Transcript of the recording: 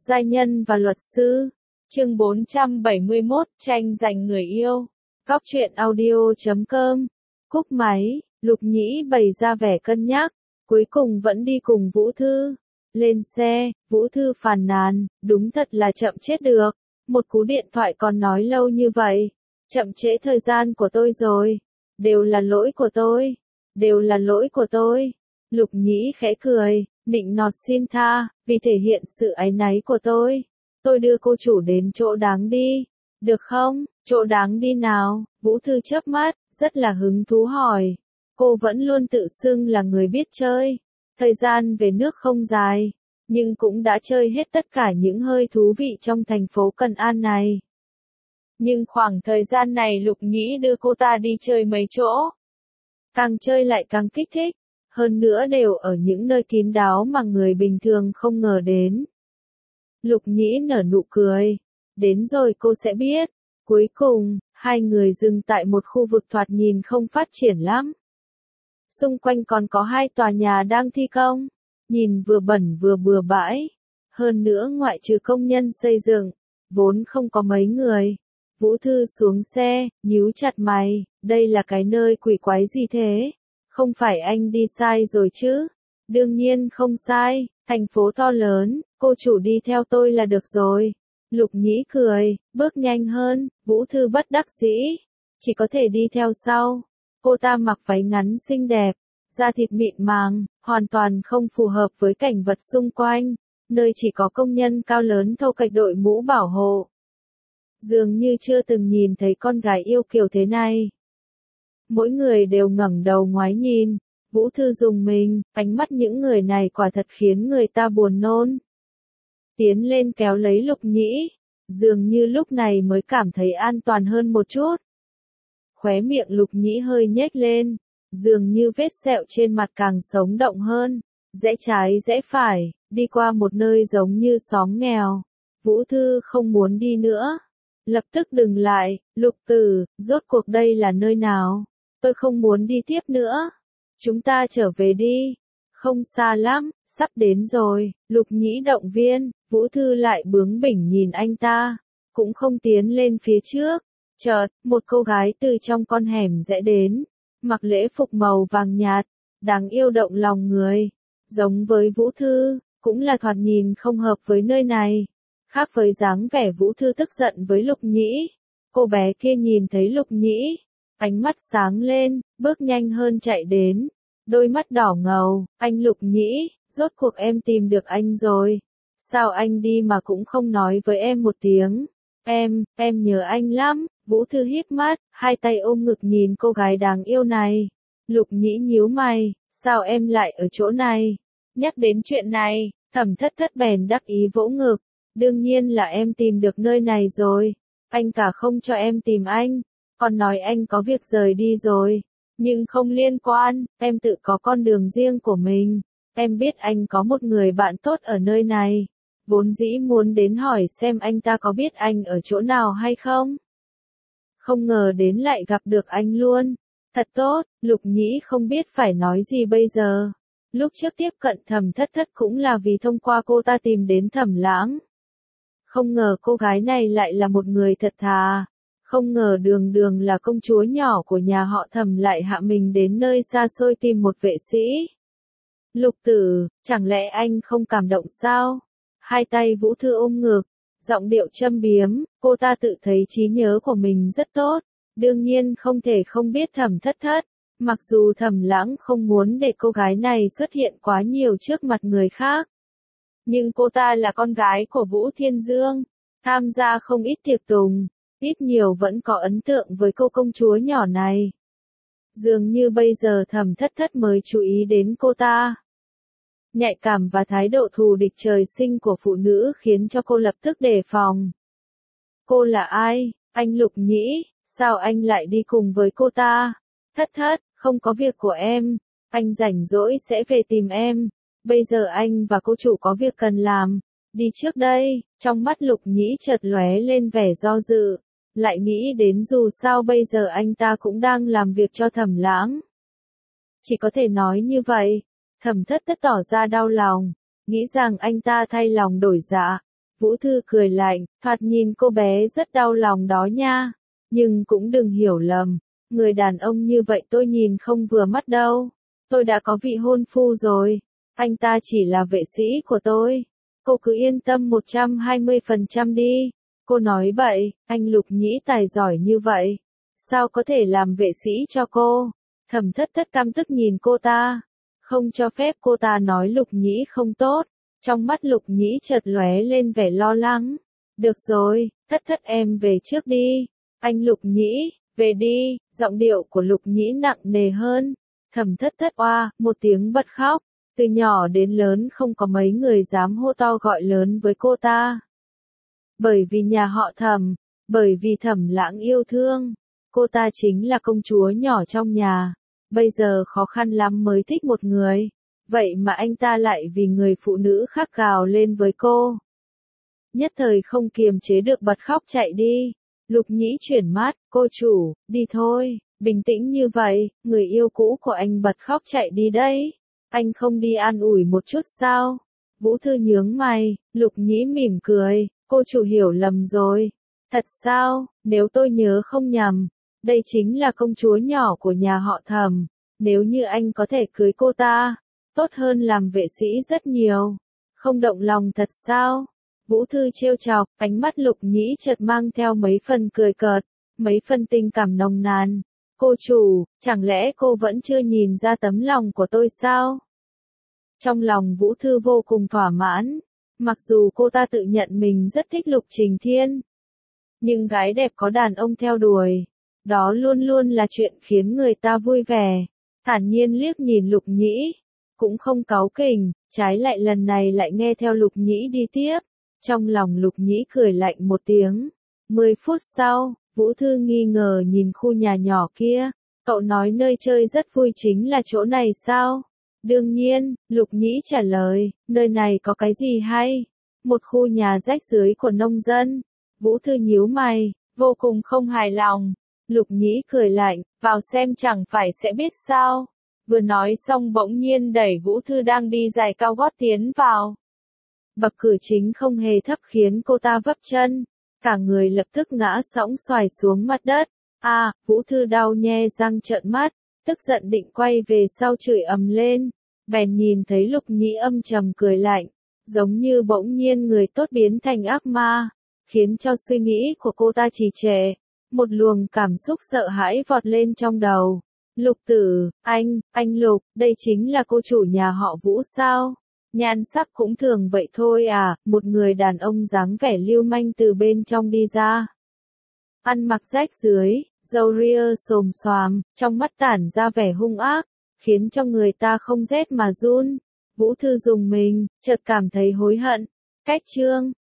Giai nhân và luật sư. Chương 471, tranh giành người yêu. Góc truyện audio.com. Cúp máy, Lục Nhĩ bày ra vẻ cân nhắc, cuối cùng vẫn đi cùng Vũ Thư. Lên xe, Vũ Thư phàn nàn, đúng thật là chậm chết được. Một cú điện thoại còn nói lâu như vậy. Chậm trễ thời gian của tôi rồi. Đều là lỗi của tôi. Đều là lỗi của tôi. Lục Nhĩ khẽ cười, nịnh nọt xin tha, vì thể hiện sự áy náy của tôi. Tôi đưa cô chủ đến chỗ đáng đi. Được không? Chỗ đáng đi nào? Vũ Thư chớp mắt, rất là hứng thú hỏi. Cô vẫn luôn tự xưng là người biết chơi. Thời gian về nước không dài, nhưng cũng đã chơi hết tất cả những hơi thú vị trong thành phố Cần An này. Nhưng khoảng thời gian này Lục Nhĩ đưa cô ta đi chơi mấy chỗ. Càng chơi lại càng kích thích. Hơn nữa đều ở những nơi kín đáo mà người bình thường không ngờ đến. Lục Nhĩ nở nụ cười. Đến rồi cô sẽ biết. Cuối cùng, hai người dừng tại một khu vực thoạt nhìn không phát triển lắm. Xung quanh còn có hai tòa nhà đang thi công. Nhìn vừa bẩn vừa bừa bãi. Hơn nữa ngoại trừ công nhân xây dựng, vốn không có mấy người. Vũ Thư xuống xe, nhíu chặt mày. Đây là cái nơi quỷ quái gì thế? Không phải anh đi sai rồi chứ? Đương nhiên không sai, thành phố to lớn, cô chủ đi theo tôi là được rồi. Lục Nhĩ cười, bước nhanh hơn, Vũ Thư bất đắc dĩ, chỉ có thể đi theo sau. Cô ta mặc váy ngắn xinh đẹp, da thịt mịn màng, hoàn toàn không phù hợp với cảnh vật xung quanh, nơi chỉ có công nhân cao lớn thâu cạch đội mũ bảo hộ. Dường như chưa từng nhìn thấy con gái yêu kiều thế này. Mỗi người đều ngẩng đầu ngoái nhìn, Vũ Thư rùng mình, ánh mắt những người này quả thật khiến người ta buồn nôn. Tiến lên kéo lấy Lục Nhĩ, dường như lúc này mới cảm thấy an toàn hơn một chút. Khóe miệng Lục Nhĩ hơi nhếch lên, dường như vết sẹo trên mặt càng sống động hơn, rẽ trái rẽ phải, đi qua một nơi giống như xóm nghèo. Vũ Thư không muốn đi nữa. Lập tức dừng lại, Lục Tử, rốt cuộc đây là nơi nào? Tôi không muốn đi tiếp nữa. Chúng ta trở về đi. Không xa lắm, sắp đến rồi. Lục Nhĩ động viên, Vũ Thư lại bướng bỉnh nhìn anh ta. Cũng không tiến lên phía trước. Chợt, một cô gái từ trong con hẻm rẽ đến. Mặc lễ phục màu vàng nhạt. Đáng yêu động lòng người. Giống với Vũ Thư, cũng là thoạt nhìn không hợp với nơi này. Khác với dáng vẻ Vũ Thư tức giận với Lục Nhĩ. Cô bé kia nhìn thấy Lục Nhĩ. Ánh mắt sáng lên, bước nhanh hơn chạy đến. Đôi mắt đỏ ngầu, anh Lục Nhĩ, rốt cuộc em tìm được anh rồi. Sao anh đi mà cũng không nói với em một tiếng? Em nhớ anh lắm. Vũ Thư híp mắt, hai tay ôm ngực nhìn cô gái đáng yêu này. Lục Nhĩ nhíu mày, sao em lại ở chỗ này? Nhắc đến chuyện này, Thẩm Thất Thất bèn đắc ý vỗ ngực. Đương nhiên là em tìm được nơi này rồi. Anh cả không cho em tìm anh. Còn nói anh có việc rời đi rồi. Nhưng không liên quan, em tự có con đường riêng của mình. Em biết anh có một người bạn tốt ở nơi này. Vốn dĩ muốn đến hỏi xem anh ta có biết anh ở chỗ nào hay không. Không ngờ đến lại gặp được anh luôn. Thật tốt, Lục Nhĩ không biết phải nói gì bây giờ. Lúc trước tiếp cận Thẩm Thất Thất cũng là vì thông qua cô ta tìm đến Thẩm Lãng. Không ngờ cô gái này lại là một người thật thà. Không ngờ đường đường là công chúa nhỏ của nhà họ Thẩm lại hạ mình đến nơi xa xôi tìm một vệ sĩ. Lục Tử, chẳng lẽ anh không cảm động sao? Hai tay Vũ Thư ôm ngực, giọng điệu châm biếm, cô ta tự thấy trí nhớ của mình rất tốt. Đương nhiên không thể không biết Thẩm Thất Thất. Mặc dù Thẩm Lãng không muốn để cô gái này xuất hiện quá nhiều trước mặt người khác. Nhưng cô ta là con gái của Vũ Thiên Dương, tham gia không ít tiệc tùng. Ít nhiều vẫn có ấn tượng với cô công chúa nhỏ này. Dường như bây giờ Thẩm Thất Thất mới chú ý đến cô ta. Nhạy cảm và thái độ thù địch trời sinh của phụ nữ khiến cho cô lập tức đề phòng. Cô là ai? Anh Lục Nhĩ, sao anh lại đi cùng với cô ta? Thất Thất, không có việc của em. Anh rảnh rỗi sẽ về tìm em. Bây giờ anh và cô chủ có việc cần làm. Đi trước đây. Trong mắt Lục Nhĩ chợt lóe lên vẻ do dự. Lại nghĩ đến dù sao bây giờ anh ta cũng đang làm việc cho Thẩm Lãng. Chỉ có thể nói như vậy. Thẩm Thất Thất tỏ ra đau lòng, nghĩ rằng anh ta thay lòng đổi dạ. Vũ Thư cười lạnh, thoạt nhìn cô bé rất đau lòng đó nha. Nhưng cũng đừng hiểu lầm, người đàn ông như vậy tôi nhìn không vừa mắt đâu. Tôi đã có vị hôn phu rồi, anh ta chỉ là vệ sĩ của tôi. Cô cứ yên tâm 120% đi. Cô nói bậy, anh Lục Nhĩ tài giỏi như vậy. Sao có thể làm vệ sĩ cho cô? Thẩm Thất Thất căm tức nhìn cô ta. Không cho phép cô ta nói Lục Nhĩ không tốt. Trong mắt Lục Nhĩ chợt lóe lên vẻ lo lắng. Được rồi, Thất Thất em về trước đi. Anh Lục Nhĩ, về đi. Giọng điệu của Lục Nhĩ nặng nề hơn. Thẩm Thất Thất oa, một tiếng bật khóc. Từ nhỏ đến lớn không có mấy người dám hô to gọi lớn với cô ta. Bởi vì nhà họ Thẩm, bởi vì Thẩm Lãng yêu thương. Cô ta chính là công chúa nhỏ trong nhà. Bây giờ khó khăn lắm mới thích một người. Vậy mà anh ta lại vì người phụ nữ khác gào lên với cô. Nhất thời không kiềm chế được bật khóc chạy đi. Lục Nhĩ chuyển mắt, cô chủ, đi thôi, bình tĩnh như vậy, người yêu cũ của anh bật khóc chạy đi đấy. Anh không đi an ủi một chút sao? Vũ Thư nhướng mày, Lục Nhĩ mỉm cười, cô chủ hiểu lầm rồi. Thật sao, nếu tôi nhớ không nhầm, đây chính là công chúa nhỏ của nhà họ Thẩm. Nếu như anh có thể cưới cô ta, tốt hơn làm vệ sĩ rất nhiều. Không động lòng thật sao? Vũ Thư trêu chọc, ánh mắt Lục Nhĩ chợt mang theo mấy phần cười cợt, mấy phần tình cảm nồng nàn. Cô chủ, chẳng lẽ cô vẫn chưa nhìn ra tấm lòng của tôi sao? Trong lòng Vũ Thư vô cùng thỏa mãn, mặc dù cô ta tự nhận mình rất thích Lục Trình Thiên. Nhưng gái đẹp có đàn ông theo đuổi, đó luôn luôn là chuyện khiến người ta vui vẻ. Thản nhiên liếc nhìn Lục Nhĩ, cũng không cáu kỉnh, trái lại lần này lại nghe theo Lục Nhĩ đi tiếp. Trong lòng Lục Nhĩ cười lạnh một tiếng. 10 phút sau, Vũ Thư nghi ngờ nhìn khu nhà nhỏ kia. Cậu nói nơi chơi rất vui chính là chỗ này sao? Đương nhiên, Lục Nhĩ trả lời, nơi này có cái gì hay? Một khu nhà rách rưới của nông dân. Vũ Thư nhíu mày, vô cùng không hài lòng. Lục Nhĩ cười lạnh, vào xem chẳng phải sẽ biết sao. Vừa nói xong bỗng nhiên đẩy Vũ Thư đang đi giày cao gót tiến vào. Bậc cửa chính không hề thấp khiến cô ta vấp chân. Cả người lập tức ngã sõng xoài xuống mặt đất. Vũ Thư đau nhe răng trợn mắt, tức giận định quay về sau chửi ầm lên. Bèn nhìn thấy Lục Nhĩ âm trầm cười lạnh, giống như bỗng nhiên người tốt biến thành ác ma, khiến cho suy nghĩ của cô ta trì trệ. Một luồng cảm xúc sợ hãi vọt lên trong đầu. Lục tử, anh Lục, đây chính là cô chủ nhà họ Vũ sao? Nhan sắc cũng thường vậy thôi à, một người đàn ông dáng vẻ lưu manh từ bên trong đi ra. Ăn mặc rách rưới, râu ria xồm xoàm, trong mắt tản ra vẻ hung ác, khiến cho người ta không rét mà run. Vũ Thư dùng mình, chợt cảm thấy hối hận. Cách chương